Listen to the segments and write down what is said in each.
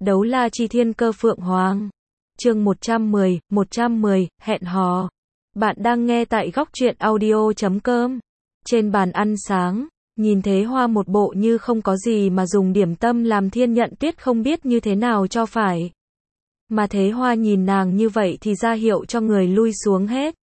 Đấu la chi thiên cơ phượng hoàng. Chương 110, hẹn hò. Bạn đang nghe tại góc truyện audio.com. Trên bàn ăn sáng, nhìn Thế Hoa một bộ như không có gì mà dùng điểm tâm làm Thiên Nhận Tuyết không biết như thế nào cho phải. Mà Thế Hoa nhìn nàng như vậy thì ra hiệu cho người lui xuống hết.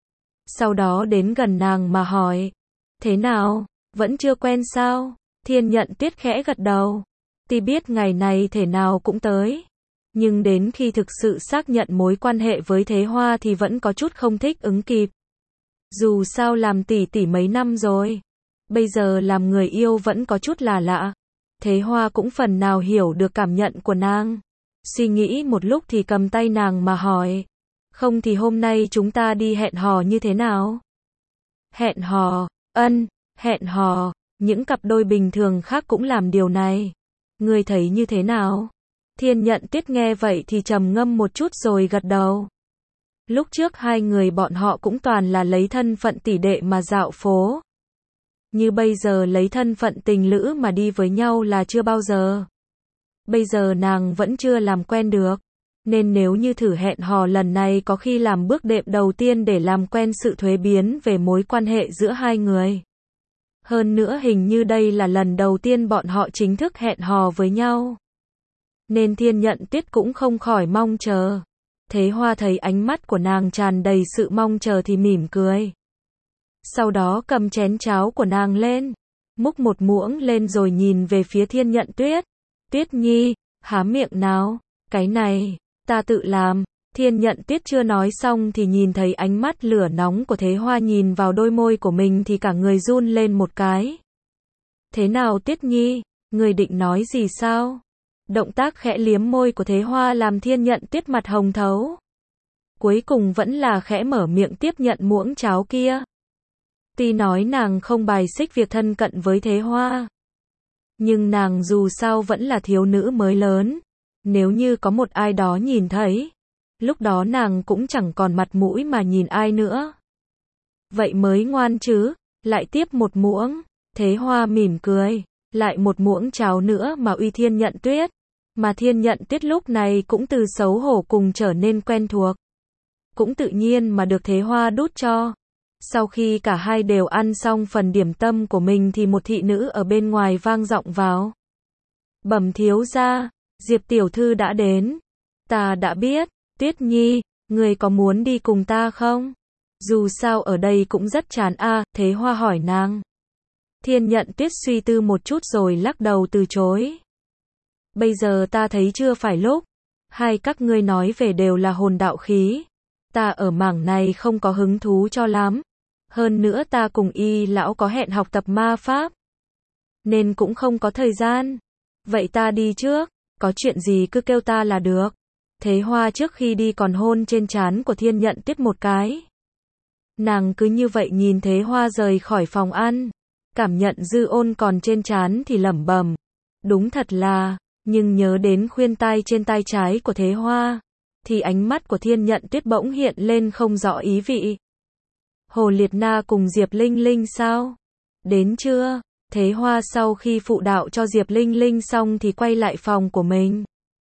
Sau đó đến gần nàng mà hỏi. Thế nào, vẫn chưa quen sao? Thiên Nhận Tuyết khẽ gật đầu. Tuy biết ngày này thể nào cũng tới, nhưng đến khi thực sự xác nhận mối quan hệ với Thế Hoa thì vẫn có chút không thích ứng kịp. Dù sao làm tỷ tỷ mấy năm rồi, bây giờ làm người yêu vẫn có chút là lạ. Thế Hoa cũng phần nào hiểu được cảm nhận của nàng. Suy nghĩ một lúc thì cầm tay nàng mà hỏi. Không thì hôm nay chúng ta đi hẹn hò như thế nào? Hẹn hò, hẹn hò, những cặp đôi bình thường khác cũng làm điều này. Ngươi thấy như thế nào? Thiên Nhận Tuyết nghe vậy thì trầm ngâm một chút rồi gật đầu. Lúc trước hai người bọn họ cũng toàn là lấy thân phận tỷ đệ mà dạo phố. Như bây giờ lấy thân phận tình lữ mà đi với nhau là chưa bao giờ. Bây giờ nàng vẫn chưa làm quen được. Nên nếu như thử hẹn hò lần này có khi làm bước đệm đầu tiên để làm quen sự thuế biến về mối quan hệ giữa hai người. Hơn nữa hình như đây là lần đầu tiên bọn họ chính thức hẹn hò với nhau. Nên Thiên Nhận Tuyết cũng không khỏi mong chờ. Thế Hoa thấy ánh mắt của nàng tràn đầy sự mong chờ thì mỉm cười. Sau đó cầm chén cháo của nàng lên, múc một muỗng lên rồi nhìn về phía Thiên Nhận Tuyết. Tuyết Nhi, há miệng nào, cái này, ta tự làm. Thiên Nhận Tuyết chưa nói xong thì nhìn thấy ánh mắt lửa nóng của Thế Hoa nhìn vào đôi môi của mình thì cả người run lên một cái. Thế nào Tuyết Nhi, người định nói gì sao? Động tác khẽ liếm môi của Thế Hoa làm Thiên Nhận Tuyết mặt hồng thấu. Cuối cùng vẫn là khẽ mở miệng tiếp nhận muỗng cháo kia. Tuy nói nàng không bài xích việc thân cận với Thế Hoa, nhưng nàng dù sao vẫn là thiếu nữ mới lớn. Nếu như có một ai đó nhìn thấy, lúc đó nàng cũng chẳng còn mặt mũi mà nhìn ai nữa. Vậy mới ngoan chứ, lại tiếp một muỗng. Thế Hoa mỉm cười, lại một muỗng cháo nữa mà uy Thiên Nhận Tuyết. Mà Thiên Nhận Tuyết lúc này cũng từ xấu hổ cùng trở nên quen thuộc. Cũng tự nhiên mà được Thế Hoa đút cho. Sau khi cả hai đều ăn xong phần điểm tâm của mình thì một thị nữ ở bên ngoài vang giọng vào. Bẩm thiếu gia, Diệp tiểu thư đã đến. Ta đã biết, Tuyết Nhi, người có muốn đi cùng ta không? Dù sao ở đây cũng rất chán Thế Hoa hỏi nàng. Thiên Nhận Tuyết suy tư một chút rồi lắc đầu từ chối. Bây giờ ta thấy chưa phải lúc. Hai các ngươi nói về đều là hồn đạo khí. Ta ở mảng này không có hứng thú cho lắm. Hơn nữa ta cùng Y lão có hẹn học tập ma pháp, nên cũng không có thời gian. Vậy ta đi trước, có chuyện gì cứ kêu ta là được. Thế Hoa trước khi đi còn hôn trên trán của Thiên Nhận Tuyết một cái. Nàng cứ như vậy nhìn Thế Hoa rời khỏi phòng ăn, cảm nhận dư ôn còn trên trán thì lẩm bẩm. Đúng thật là, nhưng nhớ đến khuyên tai trên tai trái của Thế Hoa, thì ánh mắt của Thiên Nhận Tuyết bỗng hiện lên không rõ ý vị. Hồ Liệt Na cùng Diệp Linh Linh sao? Đến chưa? Thế Hoa sau khi phụ đạo cho Diệp Linh Linh xong thì quay lại phòng của mình.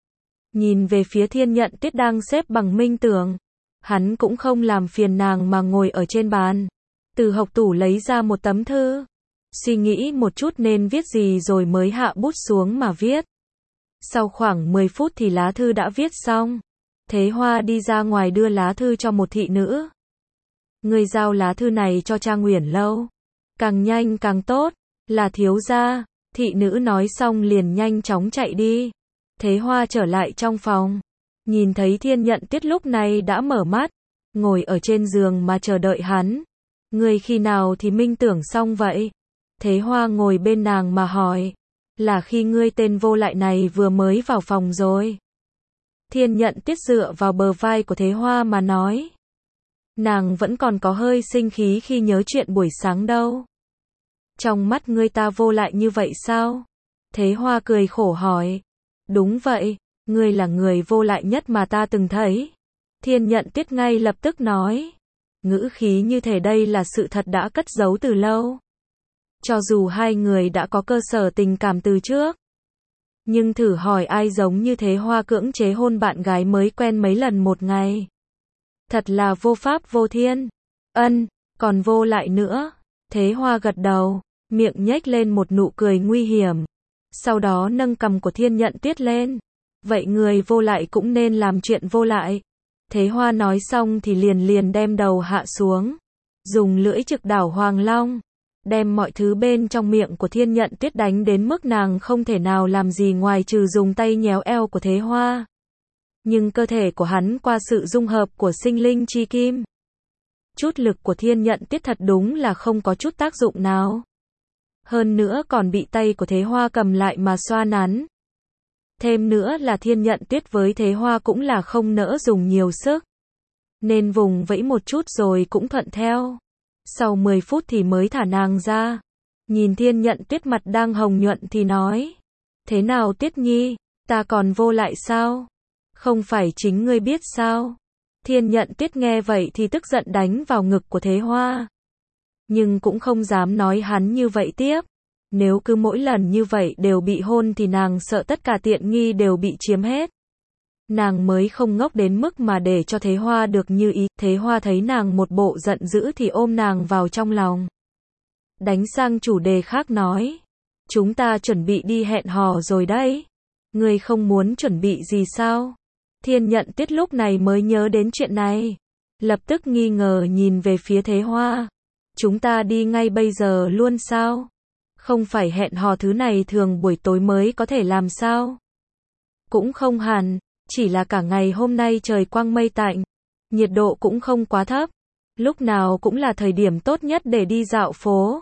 Nhìn về phía Thiên Nhận Tuyết đang xếp bằng minh tưởng. Hắn cũng không làm phiền nàng mà ngồi ở trên bàn. Từ hộc tủ lấy ra một tấm thư. Suy nghĩ một chút nên viết gì rồi mới hạ bút xuống mà viết. Sau khoảng 10 phút thì lá thư đã viết xong. Thế Hoa đi ra ngoài đưa lá thư cho một thị nữ. Người giao lá thư này cho Trang Uyển Lâu. Càng nhanh càng tốt, là thiếu gia. Thị nữ nói xong liền nhanh chóng chạy đi. Thế Hoa trở lại trong phòng. Nhìn thấy Thiên Nhận Tuyết lúc này đã mở mắt. Ngồi ở trên giường mà chờ đợi hắn. Người khi nào thì minh tưởng xong vậy? Thế Hoa ngồi bên nàng mà hỏi. Là khi ngươi tên vô lại này vừa mới vào phòng rồi. Thiên Nhận Tuyết dựa vào bờ vai của Thế Hoa mà nói. Nàng vẫn còn có hơi sinh khí khi nhớ chuyện buổi sáng đâu. Trong mắt ngươi ta vô lại như vậy sao? Thế Hoa cười khổ hỏi. Đúng vậy, ngươi là người vô lại nhất mà ta từng thấy. Thiên Nhận Tuyết ngay lập tức nói. Ngữ khí như thể đây là sự thật đã cất giấu từ lâu. Cho dù hai người đã có cơ sở tình cảm từ trước, Nhưng thử hỏi ai giống như Thế Hoa cưỡng chế hôn bạn gái mới quen mấy lần một ngày. Thật là vô pháp vô thiên. Ân, còn vô lại nữa. Thế Hoa gật đầu, miệng nhếch lên một nụ cười nguy hiểm. Sau đó nâng cằm của Thiên Nhận Tuyết lên. Vậy người vô lại cũng nên làm chuyện vô lại. Thế Hoa nói xong thì liền đem đầu hạ xuống. Dùng lưỡi trực đảo Hoàng Long. Đem mọi thứ bên trong miệng của Thiên Nhận Tuyết đánh đến mức nàng không thể nào làm gì ngoài trừ dùng tay nhéo eo của Thế Hoa. Nhưng cơ thể của hắn qua sự dung hợp của sinh linh chi kim. Chút lực của Thiên Nhận Tuyết thật đúng là không có chút tác dụng nào. Hơn nữa còn bị tay của Thế Hoa cầm lại mà xoa nắn. Thêm nữa là Thiên Nhận Tuyết với Thế Hoa cũng là không nỡ dùng nhiều sức. Nên vùng vẫy một chút rồi cũng thuận theo. Sau 10 phút thì mới thả nàng ra. Nhìn Thiên Nhận Tuyết mặt đang hồng nhuận thì nói. Thế nào Tuyết Nhi, ta còn vô lại sao? Không phải chính ngươi biết sao? Thiên Nhận Tuyết nghe vậy thì tức giận đánh vào ngực của Thế Hoa. Nhưng cũng không dám nói hắn như vậy tiếp. Nếu cứ mỗi lần như vậy đều bị hôn thì nàng sợ tất cả tiện nghi đều bị chiếm hết. Nàng mới không ngốc đến mức mà để cho Thế Hoa được như ý. Thế Hoa thấy nàng một bộ giận dữ thì ôm nàng vào trong lòng. Đánh sang chủ đề khác nói. Chúng ta chuẩn bị đi hẹn hò rồi đấy. Ngươi không muốn chuẩn bị gì sao? Thiên Nhận Tuyết lúc này mới nhớ đến chuyện này. Lập tức nghi ngờ nhìn về phía Thế Hoa. Chúng ta đi ngay bây giờ luôn sao? Không phải hẹn hò thứ này thường buổi tối mới có thể làm sao? Cũng không hẳn, chỉ là cả ngày hôm nay trời quang mây tạnh. Nhiệt độ cũng không quá thấp. Lúc nào cũng là thời điểm tốt nhất để đi dạo phố.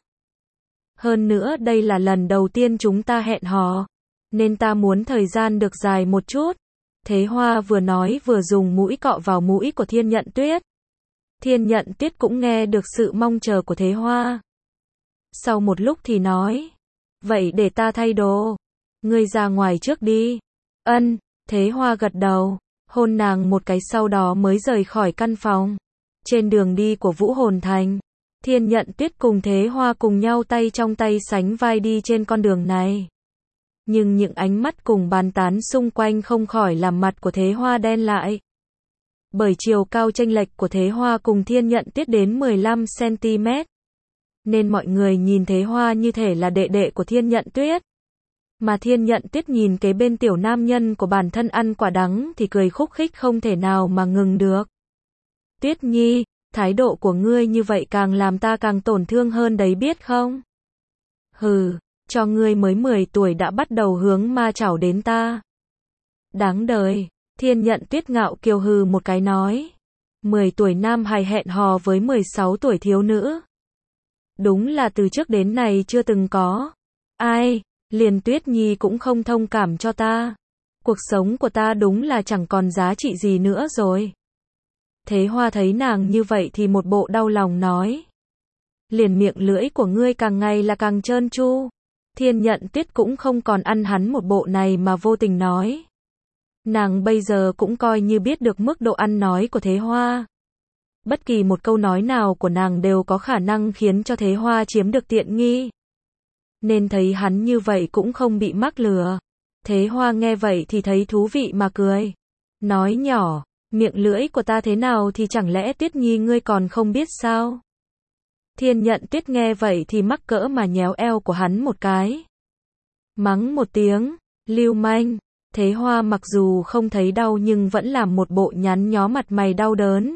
Hơn nữa đây là lần đầu tiên chúng ta hẹn hò. Nên ta muốn thời gian được dài một chút. Thế Hoa vừa nói vừa dùng mũi cọ vào mũi của Thiên Nhận Tuyết. Thiên Nhận Tuyết cũng nghe được sự mong chờ của Thế Hoa. Sau một lúc thì nói. Vậy để ta thay đồ. Ngươi ra ngoài trước đi. Ân, Thế Hoa gật đầu. Hôn nàng một cái sau đó mới rời khỏi căn phòng. Trên đường đi của Vũ Hồn Thành. Thiên Nhận Tuyết cùng Thế Hoa cùng nhau tay trong tay sánh vai đi trên con đường này. Nhưng những ánh mắt cùng bàn tán xung quanh không khỏi làm mặt của Thế Hoa đen lại. Bởi chiều cao chênh lệch của Thế Hoa cùng Thiên Nhận Tuyết đến 15 cm. Nên mọi người nhìn Thế Hoa như thể là đệ đệ của Thiên Nhận Tuyết. Mà Thiên Nhận Tuyết nhìn kế bên tiểu nam nhân của bản thân ăn quả đắng thì cười khúc khích không thể nào mà ngừng được. Tuyết Nhi, thái độ của ngươi như vậy càng làm ta càng tổn thương hơn đấy biết không? Hừ, cho ngươi mới 10 tuổi đã bắt đầu hướng ma chảo đến ta. Đáng đời, Thiên Nhận Tuyết ngạo kiều hừ một cái nói. 10 tuổi nam hài hẹn hò với 16 tuổi thiếu nữ. Đúng là từ trước đến nay chưa từng có. Ai, liền Tuyết Nhi cũng không thông cảm cho ta. Cuộc sống của ta đúng là chẳng còn giá trị gì nữa rồi. Thế Hoa thấy nàng như vậy thì một bộ đau lòng nói. Liền miệng lưỡi của ngươi càng ngày là càng trơn tru. Thiên Nhận Tuyết cũng không còn ăn hắn một bộ này mà vô tình nói. Nàng bây giờ cũng coi như biết được mức độ ăn nói của Thế Hoa. Bất kỳ một câu nói nào của nàng đều có khả năng khiến cho Thế Hoa chiếm được tiện nghi. Nên thấy hắn như vậy cũng không bị mắc lừa. Thế Hoa nghe vậy thì thấy thú vị mà cười. Nói nhỏ, miệng lưỡi của ta thế nào thì chẳng lẽ Tuyết Nhi ngươi còn không biết sao? Thiên Nhận Tuyết nghe vậy thì mắc cỡ mà nhéo eo của hắn một cái. Mắng một tiếng, lưu manh. Thế Hoa mặc dù không thấy đau nhưng vẫn làm một bộ nhắn nhó mặt mày đau đớn.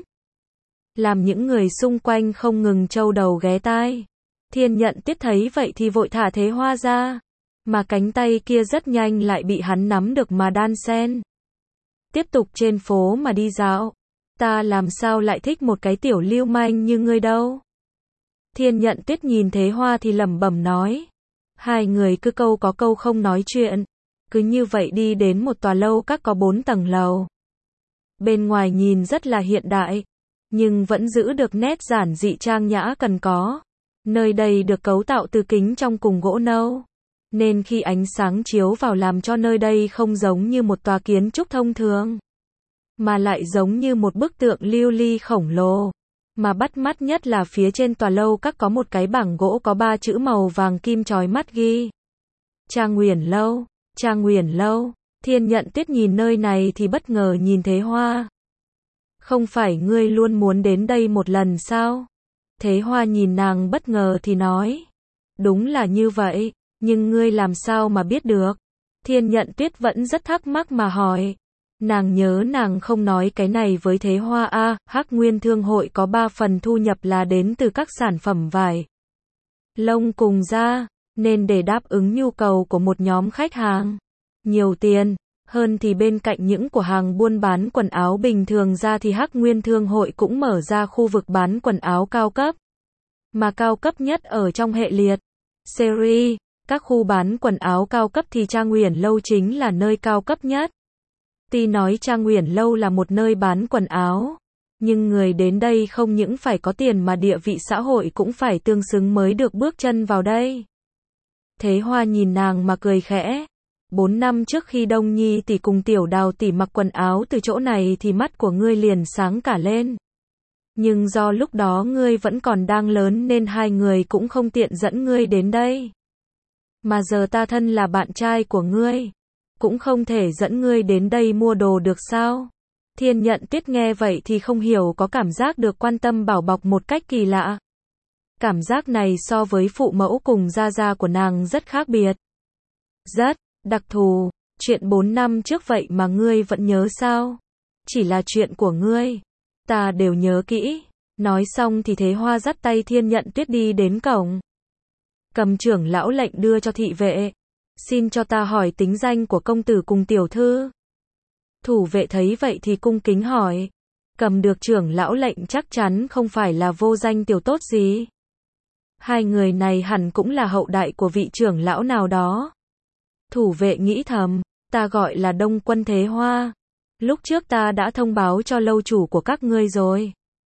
Làm những người xung quanh không ngừng trâu đầu ghé tai. Thiên Nhận Tuyết thấy vậy thì vội thả Thế Hoa ra. Mà cánh tay kia rất nhanh lại bị hắn nắm được mà đan sen. Tiếp tục trên phố mà đi dạo. Ta làm sao lại thích một cái tiểu lưu manh như ngươi đâu. Thiên Nhận Tuyết nhìn Thế Hoa thì lẩm bẩm nói. Hai người cứ câu có câu không nói chuyện. Cứ như vậy đi đến một tòa lâu các có 4 tầng lầu. Bên ngoài nhìn rất là hiện đại. Nhưng vẫn giữ được nét giản dị trang nhã cần có. Nơi đây được cấu tạo từ kính trong cùng gỗ nâu. Nên khi ánh sáng chiếu vào làm cho nơi đây không giống như một tòa kiến trúc thông thường. Mà lại giống như một bức tượng lưu ly khổng lồ. Mà bắt mắt nhất là phía trên tòa lâu các có một cái bảng gỗ có 3 chữ màu vàng kim chói mắt ghi. Trang Nguyền Lâu. Trang Uyển Lâu. Thiên Nhận Tuyết nhìn nơi này thì bất ngờ nhìn Thế Hoa. Không phải ngươi luôn muốn đến đây một lần sao? Thế Hoa nhìn nàng bất ngờ thì nói. Đúng là như vậy, nhưng ngươi làm sao mà biết được? Thiên Nhận Tuyết vẫn rất thắc mắc mà hỏi. Nàng nhớ nàng không nói cái này với Thế Hoa a, Hắc Nguyên Thương hội có 3 phần thu nhập là đến từ các sản phẩm vải, lông cùng da, nên để đáp ứng nhu cầu của một nhóm khách hàng nhiều tiền hơn thì bên cạnh những cửa hàng buôn bán quần áo bình thường ra thì Hắc Nguyên Thương hội cũng mở ra khu vực bán quần áo cao cấp. Mà cao cấp nhất ở trong hệ liệt series, các khu bán quần áo cao cấp thì Trang Uyển Lâu chính là nơi cao cấp nhất. Tuy nói Trang Uyển Lâu là một nơi bán quần áo, nhưng người đến đây không những phải có tiền mà địa vị xã hội cũng phải tương xứng mới được bước chân vào đây. Thế Hoa nhìn nàng mà cười khẽ. 4 năm trước khi Đông Nhi tỷ cùng Tiểu Đào tỷ mặc quần áo từ chỗ này thì mắt của ngươi liền sáng cả lên. Nhưng do lúc đó ngươi vẫn còn đang lớn nên hai người cũng không tiện dẫn ngươi đến đây. Mà giờ ta thân là bạn trai của ngươi, cũng không thể dẫn ngươi đến đây mua đồ được sao? Thiên Nhận Tuyết nghe vậy thì không hiểu, có cảm giác được quan tâm bảo bọc một cách kỳ lạ. Cảm giác này so với phụ mẫu cùng gia gia của nàng rất khác biệt. Rất đặc thù. Chuyện 4 năm trước vậy mà ngươi vẫn nhớ sao? Chỉ là chuyện của ngươi, ta đều nhớ kỹ. Nói xong thì Thế Hoa dắt tay Thiên Nhận Tuyết đi đến cổng. Cầm trưởng lão lệnh đưa cho thị vệ. Xin cho ta hỏi tính danh của công tử cùng tiểu thư. Thủ vệ thấy vậy thì cung kính hỏi. Cầm được trưởng lão lệnh chắc chắn không phải là vô danh tiểu tốt gì. Hai người này hẳn cũng là hậu đại của vị trưởng lão nào đó. Thủ vệ nghĩ thầm, ta gọi là Đông Quân Thế Hoa. Lúc trước ta đã thông báo cho lâu chủ của các ngươi rồi.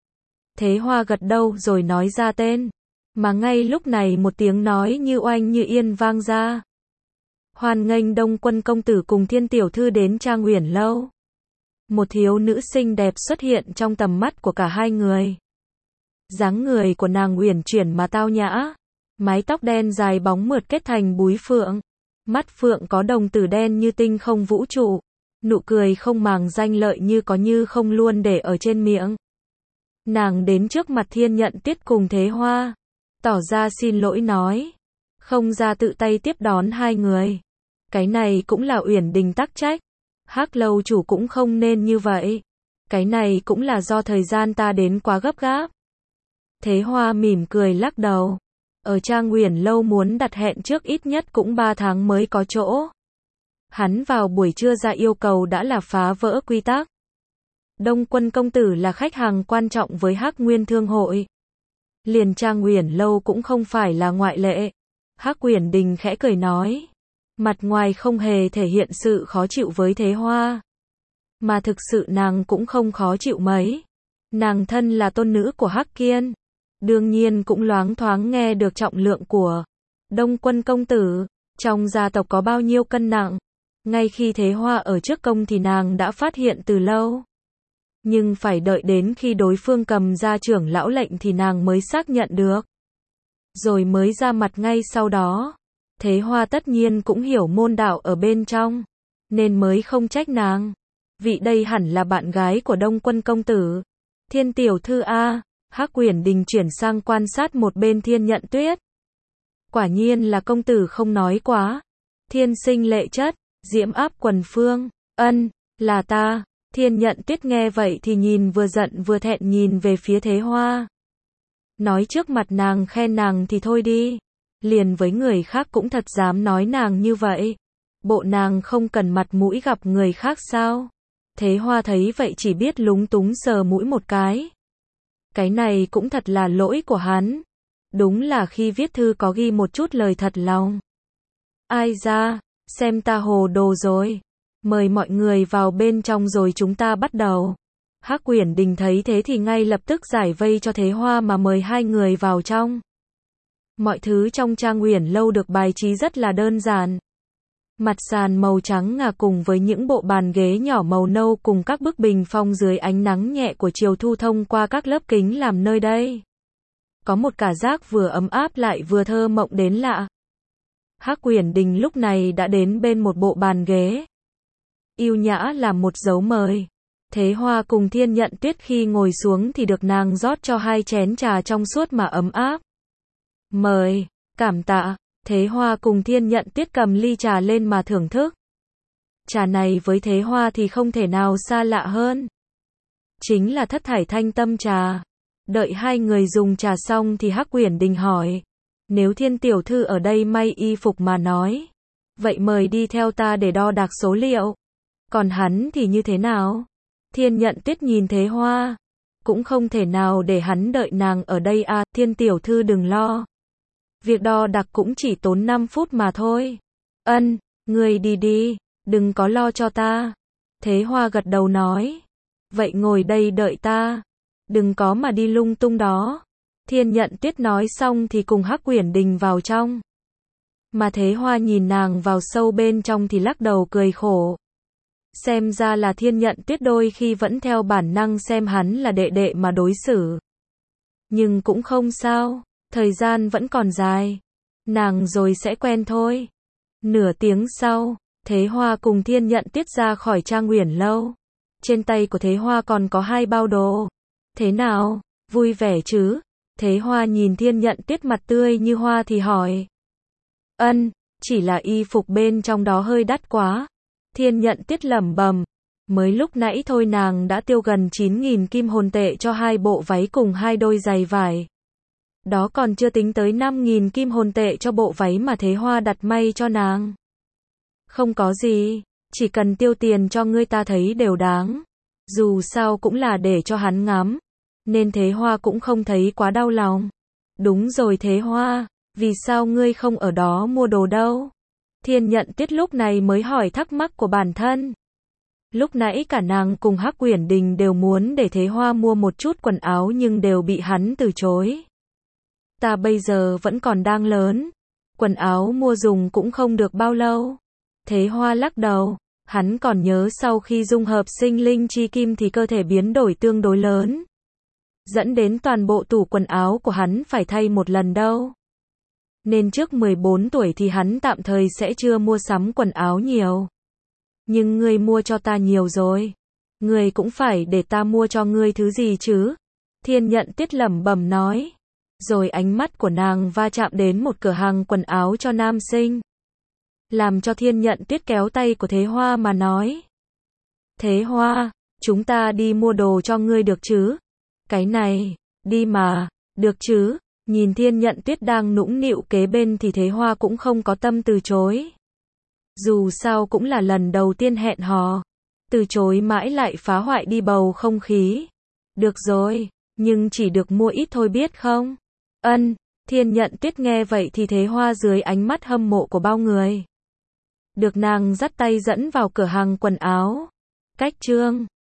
Thế Hoa gật đầu rồi nói ra tên. Mà ngay lúc này một tiếng nói như oanh như yên vang ra. Hoan nghênh Đông Quân công tử cùng Thiên tiểu thư đến Trang Uyển Lâu. Một thiếu nữ xinh đẹp xuất hiện trong tầm mắt của cả hai người. Dáng người của nàng uyển chuyển mà tao nhã. Mái tóc đen dài bóng mượt kết thành búi phượng. Mắt phượng có đồng tử đen như tinh không vũ trụ. Nụ cười không màng danh lợi như có như không luôn để ở trên miệng. Nàng đến trước mặt Thiên Nhận Tuyết cùng Thế Hoa. Tỏ ra xin lỗi nói. Không ra tự tay tiếp đón hai người. Cái này cũng là Uyển Đình tắc trách. Hắc lâu chủ cũng không nên như vậy. Cái này cũng là do thời gian ta đến quá gấp gáp. Thế Hoa mỉm cười lắc đầu. Ở Trang Uyển Lâu muốn đặt hẹn trước ít nhất cũng 3 tháng mới có chỗ. Hắn vào buổi trưa ra yêu cầu đã là phá vỡ quy tắc. Đông Quân công tử là khách hàng quan trọng với Hắc Nguyên Thương hội. Liền Trang Uyển Lâu cũng không phải là ngoại lệ. Hắc Uyển Đình khẽ cười nói. Mặt ngoài không hề thể hiện sự khó chịu với Thế Hoa. Mà thực sự nàng cũng không khó chịu mấy. Nàng thân là tôn nữ của Hắc Kiên. Đương nhiên cũng loáng thoáng nghe được trọng lượng của Đông Quân công tử. Trong gia tộc có bao nhiêu cân nặng. Ngay khi Thế Hoa ở trước công thì nàng đã phát hiện từ lâu. Nhưng phải đợi đến khi đối phương cầm ra trưởng lão lệnh thì nàng mới xác nhận được. Rồi mới ra mặt ngay sau đó. Thế Hoa tất nhiên cũng hiểu môn đạo ở bên trong. Nên mới không trách nàng. Vị đây hẳn là bạn gái của Đông Quân công tử. Thiên tiểu thư A. Hắc Uyển Đình chuyển sang quan sát một bên Thiên Nhận Tuyết. Quả nhiên là công tử không nói quá. Thiên sinh lệ chất, diễm áp quần phương. Ân, là ta. Thiên Nhận Tuyết nghe vậy thì nhìn vừa giận vừa thẹn nhìn về phía Thế Hoa. Nói trước mặt nàng khen nàng thì thôi đi. Liền với người khác cũng thật dám nói nàng như vậy. Bộ nàng không cần mặt mũi gặp người khác sao? Thế Hoa thấy vậy chỉ biết lúng túng sờ mũi một cái. Cái này cũng thật là lỗi của hắn. Đúng là khi viết thư có ghi một chút lời thật lòng. Ai ra, xem ta hồ đồ rồi. Mời mọi người vào bên trong rồi chúng ta bắt đầu. Hắc Uyển Đình thấy thế thì ngay lập tức giải vây cho Thế Hoa mà mời hai người vào trong. Mọi thứ trong Trang Uyển Lâu được bài trí rất là đơn giản. Mặt sàn màu trắng ngà cùng với những bộ bàn ghế nhỏ màu nâu cùng các bức bình phong dưới ánh nắng nhẹ của chiều thu thông qua các lớp kính làm nơi đây có một cảm giác vừa ấm áp lại vừa thơ mộng đến lạ. Hắc Uyển Đình lúc này đã đến bên một bộ bàn ghế. Yêu nhã làm một dấu mời. Thế Hoa cùng Thiên Nhận Tuyết khi ngồi xuống thì được nàng rót cho 2 chén trà trong suốt mà ấm áp. Mời, cảm tạ. Thế Hoa cùng Thiên Nhận Tuyết cầm ly trà lên mà thưởng thức. Trà này với Thế Hoa thì không thể nào xa lạ hơn. Chính là Thất Thải Thanh Tâm trà. Đợi 2 người dùng trà xong thì Hắc Uyển Đình hỏi. Nếu Thiên tiểu thư ở đây may y phục mà nói. Vậy mời đi theo ta để đo đạc số liệu. Còn hắn thì như thế nào? Thiên Nhận Tuyết nhìn Thế Hoa. Cũng không thể nào để hắn đợi nàng ở đây à, Thiên tiểu thư đừng lo. Việc đo đạc cũng chỉ tốn 5 phút mà thôi. Ân, ngươi đi đi, đừng có lo cho ta. Thế Hoa gật đầu nói. Vậy ngồi đây đợi ta. Đừng có mà đi lung tung đó. Thiên Nhận Tuyết nói xong thì cùng Hắc Uyển Đình vào trong. Mà Thế Hoa nhìn nàng vào sâu bên trong thì lắc đầu cười khổ. Xem ra là Thiên Nhận Tuyết đôi khi vẫn theo bản năng xem hắn là đệ đệ mà đối xử. Nhưng cũng không sao, thời gian vẫn còn dài. Nàng rồi sẽ quen thôi. Nửa tiếng sau, Thế Hoa cùng Thiên Nhận Tuyết ra khỏi Trang Uyển lâu. Trên tay của Thế Hoa còn có 2 bao đồ. Thế nào, vui vẻ chứ? Thế Hoa nhìn Thiên Nhận Tuyết mặt tươi như hoa thì hỏi. Ân, chỉ là y phục bên trong đó hơi đắt quá. Thiên Nhận Tuyết lẩm bẩm. Mới lúc nãy thôi nàng đã tiêu gần 9.000 kim hồn tệ cho 2 bộ váy cùng 2 đôi giày vải. Đó còn chưa tính tới 5.000 kim hồn tệ cho bộ váy mà Thế Hoa đặt may cho nàng. Không có gì, chỉ cần tiêu tiền cho ngươi ta thấy đều đáng. Dù sao cũng là để cho hắn ngắm. Nên Thế Hoa cũng không thấy quá đau lòng. Đúng rồi Thế Hoa, vì sao ngươi không ở đó mua đồ đâu? Thiên Nhận Tuyết lúc này mới hỏi thắc mắc của bản thân. Lúc nãy cả nàng cùng Hắc Uyển Đình đều muốn để Thế Hoa mua một chút quần áo nhưng đều bị hắn từ chối. Ta bây giờ vẫn còn đang lớn. Quần áo mua dùng cũng không được bao lâu. Thế Hoa lắc đầu. Hắn còn nhớ sau khi dung hợp sinh linh chi kim thì cơ thể biến đổi tương đối lớn. Dẫn đến toàn bộ tủ quần áo của hắn phải thay một lần đâu. Nên trước 14 tuổi thì hắn tạm thời sẽ chưa mua sắm quần áo nhiều. Nhưng ngươi mua cho ta nhiều rồi. Ngươi cũng phải để ta mua cho ngươi thứ gì chứ? Thiên Nhận Tuyết lẩm bẩm nói. Rồi ánh mắt của nàng va chạm đến một cửa hàng quần áo cho nam sinh. Làm cho Thiên Nhận Tuyết kéo tay của Thế Hoa mà nói. Thế Hoa, chúng ta đi mua đồ cho ngươi được chứ? Cái này, đi mà, được chứ? Nhìn Thiên Nhận Tuyết đang nũng nịu kế bên thì Thế Hoa cũng không có tâm từ chối. Dù sao cũng là lần đầu tiên hẹn hò. Từ chối mãi lại phá hoại đi bầu không khí. Được rồi, nhưng chỉ được mua ít thôi biết không? Ân, Thiên Nhận Tuyết nghe vậy thì Thế Hoa dưới ánh mắt hâm mộ của bao người. Được nàng dắt tay dẫn vào cửa hàng quần áo. Cách chương